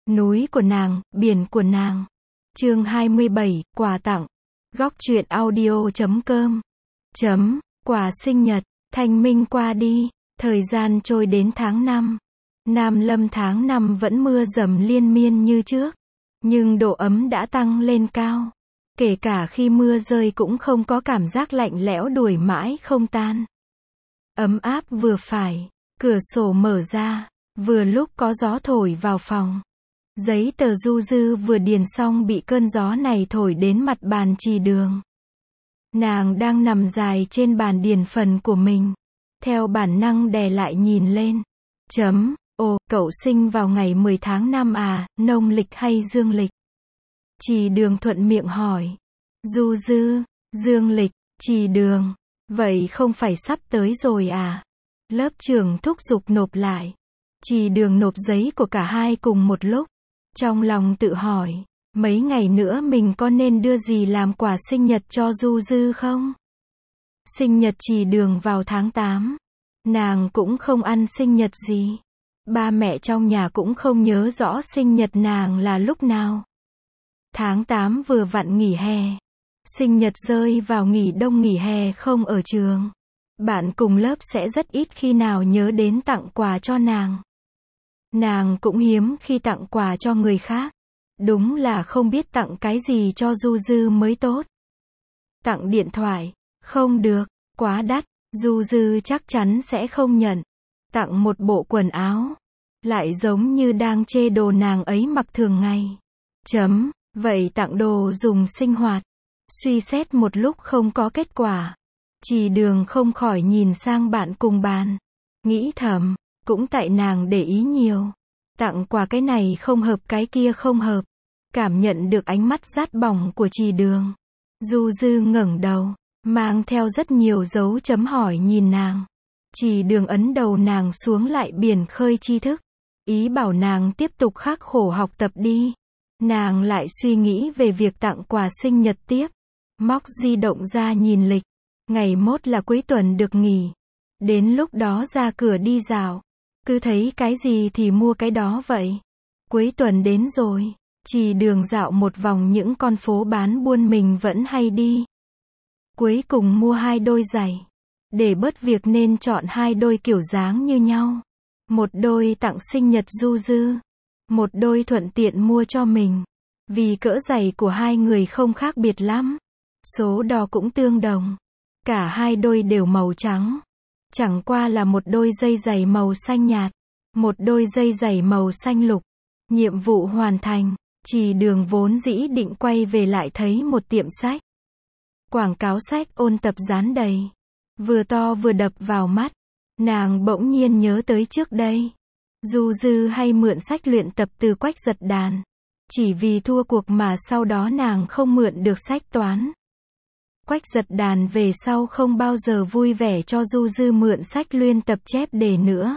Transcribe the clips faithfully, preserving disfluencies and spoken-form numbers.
Núi của nàng, biển của nàng. Chương hai mươi bảy, quà tặng. Góc truyện audio chấm com. Chấm, quà sinh nhật, thanh minh qua đi, thời gian trôi đến tháng năm. Nam Lâm tháng năm vẫn mưa dầm liên miên như trước, nhưng độ ấm đã tăng lên cao. Kể cả khi mưa rơi cũng không có cảm giác lạnh lẽo đuổi mãi không tan. Ấm áp vừa phải, cửa sổ mở ra, vừa lúc có gió thổi vào phòng. Giấy tờ du dư vừa điền xong bị cơn gió này thổi đến mặt bàn trì đường. Nàng đang nằm dài trên bàn điền phần của mình. Theo bản năng đè lại nhìn lên. Chấm, ồ, cậu sinh vào ngày mười tháng năm à, nông lịch hay dương lịch? Trì đường thuận miệng hỏi. Du dư, dương lịch, trì đường. Vậy không phải sắp tới rồi à? Lớp trưởng thúc giục nộp lại. Trì đường nộp giấy của cả hai cùng một lúc. Trong lòng tự hỏi, mấy ngày nữa mình có nên đưa gì làm quà sinh nhật cho Du Dư không? Sinh nhật trì đường vào tháng tám. Nàng cũng không ăn sinh nhật gì. Ba mẹ trong nhà cũng không nhớ rõ sinh nhật nàng là lúc nào. Tháng tám vừa vặn nghỉ hè. Sinh nhật rơi vào nghỉ đông nghỉ hè không ở trường. Bạn cùng lớp sẽ rất ít khi nào nhớ đến tặng quà cho nàng. Nàng cũng hiếm khi tặng quà cho người khác. Đúng là không biết tặng cái gì cho Du Dư mới tốt. Tặng điện thoại, không được, quá đắt, Du Dư chắc chắn sẽ không nhận. Tặng một bộ quần áo, lại giống như đang chê đồ nàng ấy mặc thường ngày. Chấm, vậy tặng đồ dùng sinh hoạt. Suy xét một lúc không có kết quả. Trì đường không khỏi nhìn sang bạn cùng bàn. Nghĩ thầm, cũng tại nàng để ý nhiều. Tặng quà cái này không hợp cái kia không hợp. Cảm nhận được ánh mắt rát bỏng của trì đường. Du Dư ngẩng đầu, mang theo rất nhiều dấu chấm hỏi nhìn nàng. Trì đường ấn đầu nàng xuống lại biển khơi tri thức. Ý bảo nàng tiếp tục khắc khổ học tập đi. Nàng lại suy nghĩ về việc tặng quà sinh nhật tiếp. Móc di động ra nhìn lịch. Ngày mốt là cuối tuần được nghỉ. Đến lúc đó ra cửa đi dạo. Cứ thấy cái gì thì mua cái đó vậy. Cuối tuần đến rồi. Trì đường dạo một vòng những con phố bán buôn mình vẫn hay đi. Cuối cùng mua hai đôi giày. Để bớt việc nên chọn hai đôi kiểu dáng như nhau. Một đôi tặng sinh nhật Du Dư. Một đôi thuận tiện mua cho mình. Vì cỡ giày của hai người không khác biệt lắm. Số đo cũng tương đồng. Cả hai đôi đều màu trắng. Chẳng qua là một đôi dây giày màu xanh nhạt. Một đôi dây giày màu xanh lục. Nhiệm vụ hoàn thành. Trì đường vốn dĩ định quay về lại thấy một tiệm sách. Quảng cáo sách ôn tập dán đầy. Vừa to vừa đập vào mắt. Nàng bỗng nhiên nhớ tới trước đây. Du Dư hay mượn sách luyện tập từ Quách Giật Đàn. Chỉ vì thua cuộc mà sau đó nàng không mượn được sách toán. Quách Giật Đàn về sau không bao giờ vui vẻ cho Du Dư mượn sách luyện tập chép đề nữa.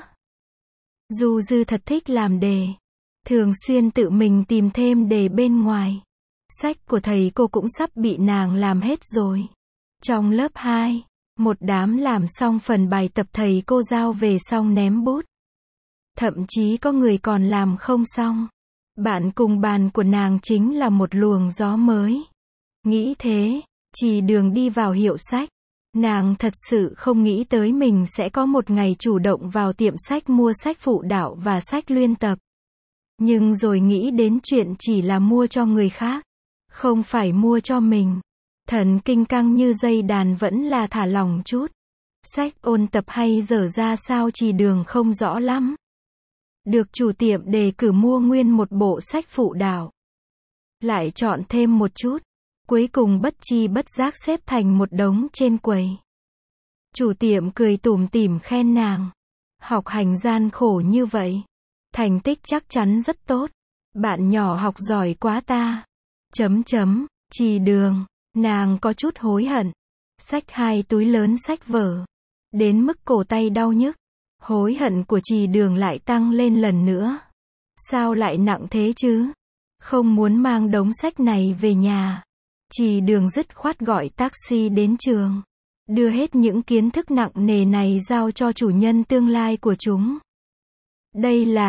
Du Dư thật thích làm đề. Thường xuyên tự mình tìm thêm đề bên ngoài. Sách của thầy cô cũng sắp bị nàng làm hết rồi. Trong lớp hai, một đám làm xong phần bài tập thầy cô giao về xong ném bút. Thậm chí có người còn làm không xong. Bạn cùng bàn của nàng chính là một luồng gió mới. Nghĩ thế, trì đường đi vào hiệu sách. Nàng thật sự không nghĩ tới mình sẽ có một ngày chủ động vào tiệm sách mua sách phụ đạo và sách luyện tập. Nhưng rồi nghĩ đến chuyện chỉ là mua cho người khác. Không phải mua cho mình. Thần kinh căng như dây đàn vẫn là thả lỏng chút. Sách ôn tập hay dở ra sao trì đường không rõ lắm. Được chủ tiệm đề cử mua nguyên một bộ sách phụ đạo. Lại chọn thêm một chút. Cuối cùng bất chi bất giác xếp thành một đống trên quầy. Chủ tiệm cười tủm tỉm khen nàng. Học hành gian khổ như vậy. Thành tích chắc chắn rất tốt. Bạn nhỏ học giỏi quá ta. Chấm chấm, trì đường. Nàng có chút hối hận. Xách hai túi lớn sách vở. Đến mức cổ tay đau nhức. Hối hận của trì đường lại tăng lên lần nữa. Sao lại nặng thế chứ? Không muốn mang đống sách này về nhà. Trì đường dứt khoát gọi taxi đến trường. Đưa hết những kiến thức nặng nề này giao cho chủ nhân tương lai của chúng. Đây là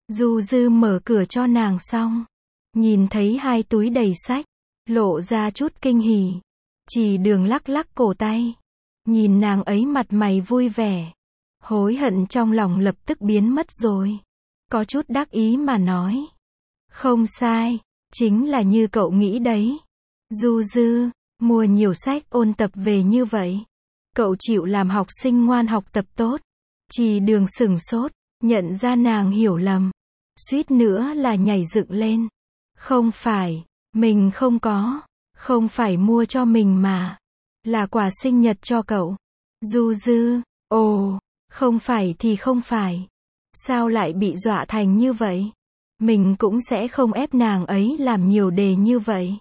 Du Dư mở cửa cho nàng xong, nhìn thấy hai túi đầy sách, lộ ra chút kinh hỉ. Chỉ Đường lắc lắc cổ tay, nhìn nàng ấy mặt mày vui vẻ, hối hận trong lòng lập tức biến mất rồi. Có chút đắc ý mà nói, không sai, chính là như cậu nghĩ đấy. Du Dư, mua nhiều sách ôn tập về như vậy, cậu chịu làm học sinh ngoan học tập tốt. Chỉ Đường sửng sốt, nhận ra nàng hiểu lầm, suýt nữa là nhảy dựng lên. Không phải, mình không có, không phải mua cho mình mà, là quà sinh nhật cho cậu. Du Dư, ồ, không phải thì không phải, sao lại bị dọa thành như vậy? Mình cũng sẽ không ép nàng ấy làm nhiều đề như vậy.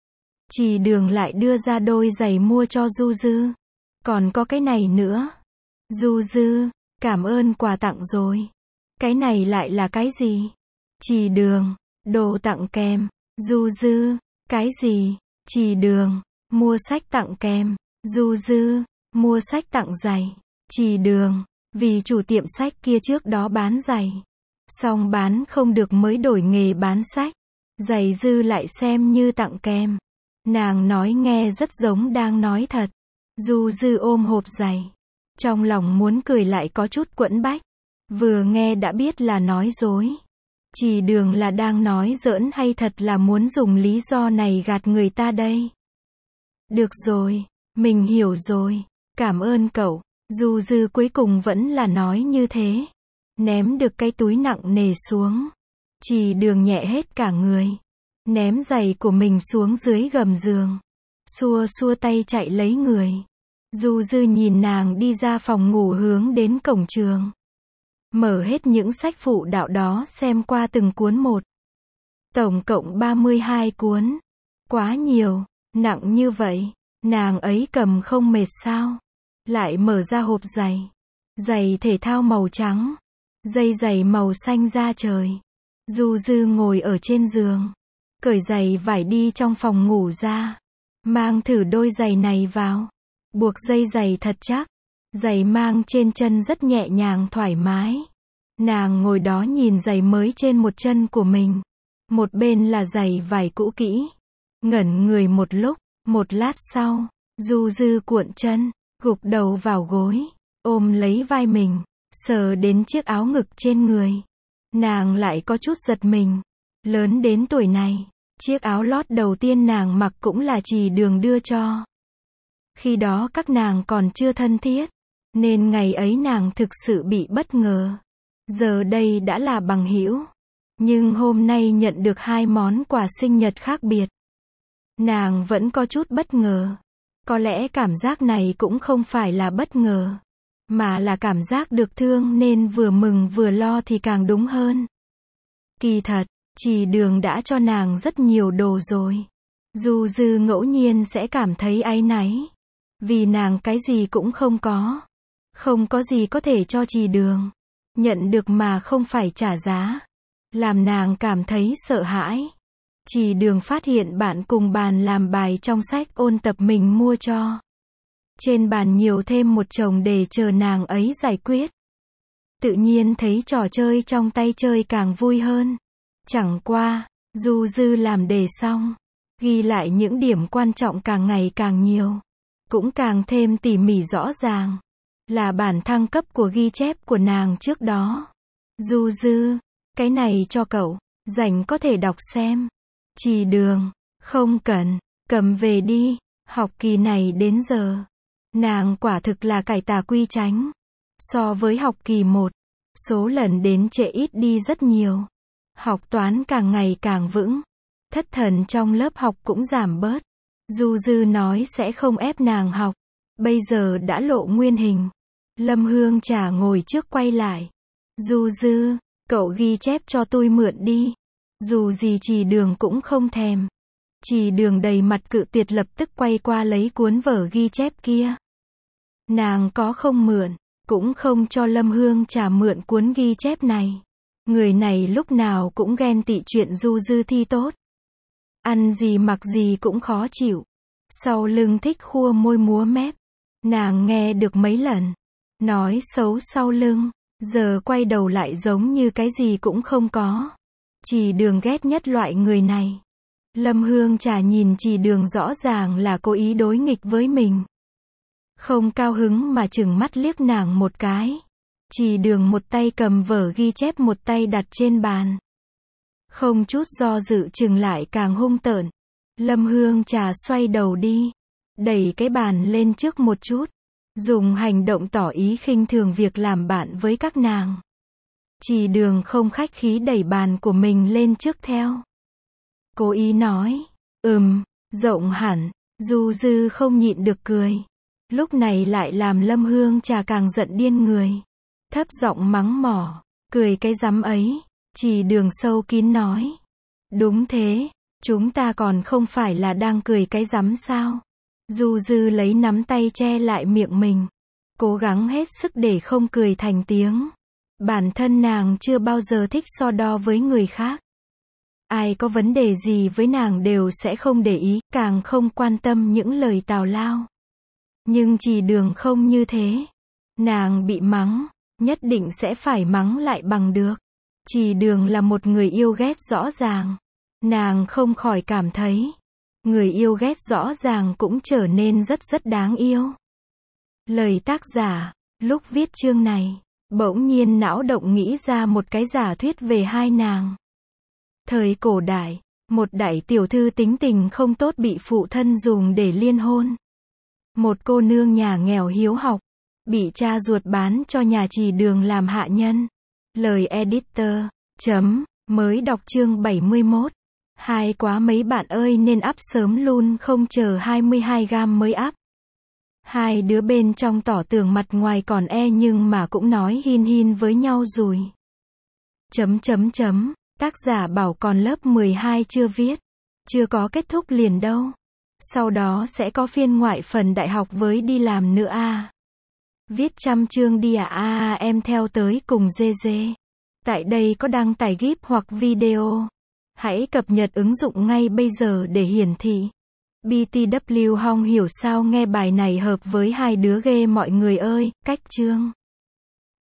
Chỉ Đường lại đưa ra đôi giày mua cho Du Dư. Còn có cái này nữa. Du Dư, cảm ơn quà tặng rồi. Cái này lại là cái gì? Chỉ Đường, đồ tặng kèm. Du Dư, cái gì? Chỉ Đường, mua sách tặng kèm. Du Dư, mua sách tặng giày. Chỉ Đường, vì chủ tiệm sách kia trước đó bán giày, xong bán không được mới đổi nghề bán sách. Giày dư lại xem như tặng kèm. Nàng nói nghe rất giống đang nói thật. Du Dư ôm hộp giày, trong lòng muốn cười lại có chút quẫn bách. Vừa nghe đã biết là nói dối. Chỉ Đường là đang nói giỡn hay thật là muốn dùng lý do này gạt người ta đây? Được rồi, mình hiểu rồi, cảm ơn cậu. Du Dư cuối cùng vẫn là nói như thế. Ném được cái túi nặng nề xuống. Chỉ Đường nhẹ hết cả người, ném giày của mình xuống dưới gầm giường, xua xua tay chạy lấy người. Du Dư nhìn nàng đi ra phòng ngủ hướng đến cổng trường, mở hết những sách phụ đạo đó xem qua từng cuốn một. Tổng cộng ba mươi hai cuốn. Quá nhiều, nặng như vậy, nàng ấy cầm không mệt sao? Lại mở ra hộp giày. Giày thể thao màu trắng, dây giày màu xanh da trời. Du Dư ngồi ở trên giường, cởi giày vải đi trong phòng ngủ ra, mang thử đôi giày này vào, buộc dây giày thật chắc, giày mang trên chân rất nhẹ nhàng thoải mái. Nàng ngồi đó nhìn giày mới trên một chân của mình, một bên là giày vải cũ kỹ, ngẩn người một lúc. Một lát sau, Du Dư cuộn chân, gục đầu vào gối, ôm lấy vai mình, sờ đến chiếc áo ngực trên người. Nàng lại có chút giật mình. Lớn đến tuổi này, chiếc áo lót đầu tiên nàng mặc cũng là Chỉ Đường đưa cho. Khi đó các nàng còn chưa thân thiết, nên ngày ấy nàng thực sự bị bất ngờ. Giờ đây đã là bằng hữu, nhưng hôm nay nhận được hai món quà sinh nhật khác biệt, nàng vẫn có chút bất ngờ. Có lẽ cảm giác này cũng không phải là bất ngờ, mà là cảm giác được thương nên vừa mừng vừa lo thì càng đúng hơn. Kỳ thật, Chỉ Đường đã cho nàng rất nhiều đồ rồi. Du Dư ngẫu nhiên sẽ cảm thấy áy náy, vì nàng cái gì cũng không có. Không có gì có thể cho Chỉ Đường. Nhận được mà không phải trả giá, làm nàng cảm thấy sợ hãi. Chỉ Đường phát hiện bạn cùng bàn làm bài trong sách ôn tập mình mua cho. Trên bàn nhiều thêm một chồng đề chờ nàng ấy giải quyết. Tự nhiên thấy trò chơi trong tay chơi càng vui hơn. Chẳng qua, Du Dư làm đề xong, ghi lại những điểm quan trọng càng ngày càng nhiều, cũng càng thêm tỉ mỉ rõ ràng. Là bản thăng cấp của ghi chép của nàng trước đó. Du Dư, cái này cho cậu, rảnh có thể đọc xem. Chỉ Đường, không cần, cầm về đi, học kỳ này đến giờ. Nàng quả thực là cải tà quy chánh. So với học kỳ một, số lần đến trễ ít đi rất nhiều. Học toán càng ngày càng vững. Thất thần trong lớp học cũng giảm bớt. Du Dư nói sẽ không ép nàng học. Bây giờ đã lộ nguyên hình. Lâm Hương Trà ngồi trước quay lại. Du Dư, cậu ghi chép cho tôi mượn đi. Dù gì Chỉ Đường cũng không thèm. Chỉ Đường đầy mặt cự tuyệt lập tức quay qua lấy cuốn vở ghi chép kia. Nàng có không mượn, cũng không cho Lâm Hương Trà mượn cuốn ghi chép này. Người này lúc nào cũng ghen tị chuyện Du Dư thi tốt. Ăn gì mặc gì cũng khó chịu. Sau lưng thích khua môi múa mép. Nàng nghe được mấy lần. Nói xấu sau lưng. Giờ quay đầu lại giống như cái gì cũng không có. Trì Đường ghét nhất loại người này. Lâm Hương Trà nhìn Trì Đường rõ ràng là cố ý đối nghịch với mình. Không cao hứng mà chừng mắt liếc nàng một cái. Trì Đường một tay cầm vở ghi chép một tay đặt trên bàn. Không chút do dự chừng lại càng hung tợn. Lâm Hương Trà xoay đầu đi. Đẩy cái bàn lên trước một chút. Dùng hành động tỏ ý khinh thường việc làm bạn với các nàng. Trì Đường không khách khí đẩy bàn của mình lên trước theo. Cố ý nói. Ừm, rộng hẳn. Du Dư không nhịn được cười. Lúc này lại làm Lâm Hương Trà càng giận điên người. Thấp giọng mắng mỏ. Cười cái rắm ấy. Trì Đường sâu kín nói. Đúng thế, chúng ta còn không phải là đang cười cái rắm sao? Du Dư lấy nắm tay che lại miệng mình. Cố gắng hết sức để không cười thành tiếng. Bản thân nàng chưa bao giờ thích so đo với người khác. Ai có vấn đề gì với nàng đều sẽ không để ý, càng không quan tâm những lời tào lao. Nhưng Trì Đường không như thế. Nàng bị mắng, nhất định sẽ phải mắng lại bằng được. Trì Đường là một người yêu ghét rõ ràng. Nàng không khỏi cảm thấy, người yêu ghét rõ ràng cũng trở nên rất rất đáng yêu. Lời tác giả, lúc viết chương này, bỗng nhiên não động nghĩ ra một cái giả thuyết về hai nàng. Thời cổ đại, một đại tiểu thư tính tình không tốt bị phụ thân dùng để liên hôn. Một cô nương nhà nghèo hiếu học, bị cha ruột bán cho nhà Trì Đường làm hạ nhân. Lời editor, chấm, mới đọc chương bảy mươi mốt. Hai quá mấy bạn ơi nên up sớm luôn không chờ hai mươi hai gam mới up. Hai đứa bên trong tỏ tường mặt ngoài còn e nhưng mà cũng nói hin hin với nhau rồi. Chấm chấm chấm, tác giả bảo còn lớp mười hai chưa viết. Chưa có kết thúc liền đâu. Sau đó sẽ có phiên ngoại phần đại học với đi làm nữa à. Viết trăm chương đi à à à em theo tới cùng dê dê. Tại đây có đăng tải gif hoặc video. Hãy cập nhật ứng dụng ngay bây giờ để hiển thị. bê tê vê không hiểu sao nghe bài này hợp với hai đứa ghê mọi người ơi, cách chương.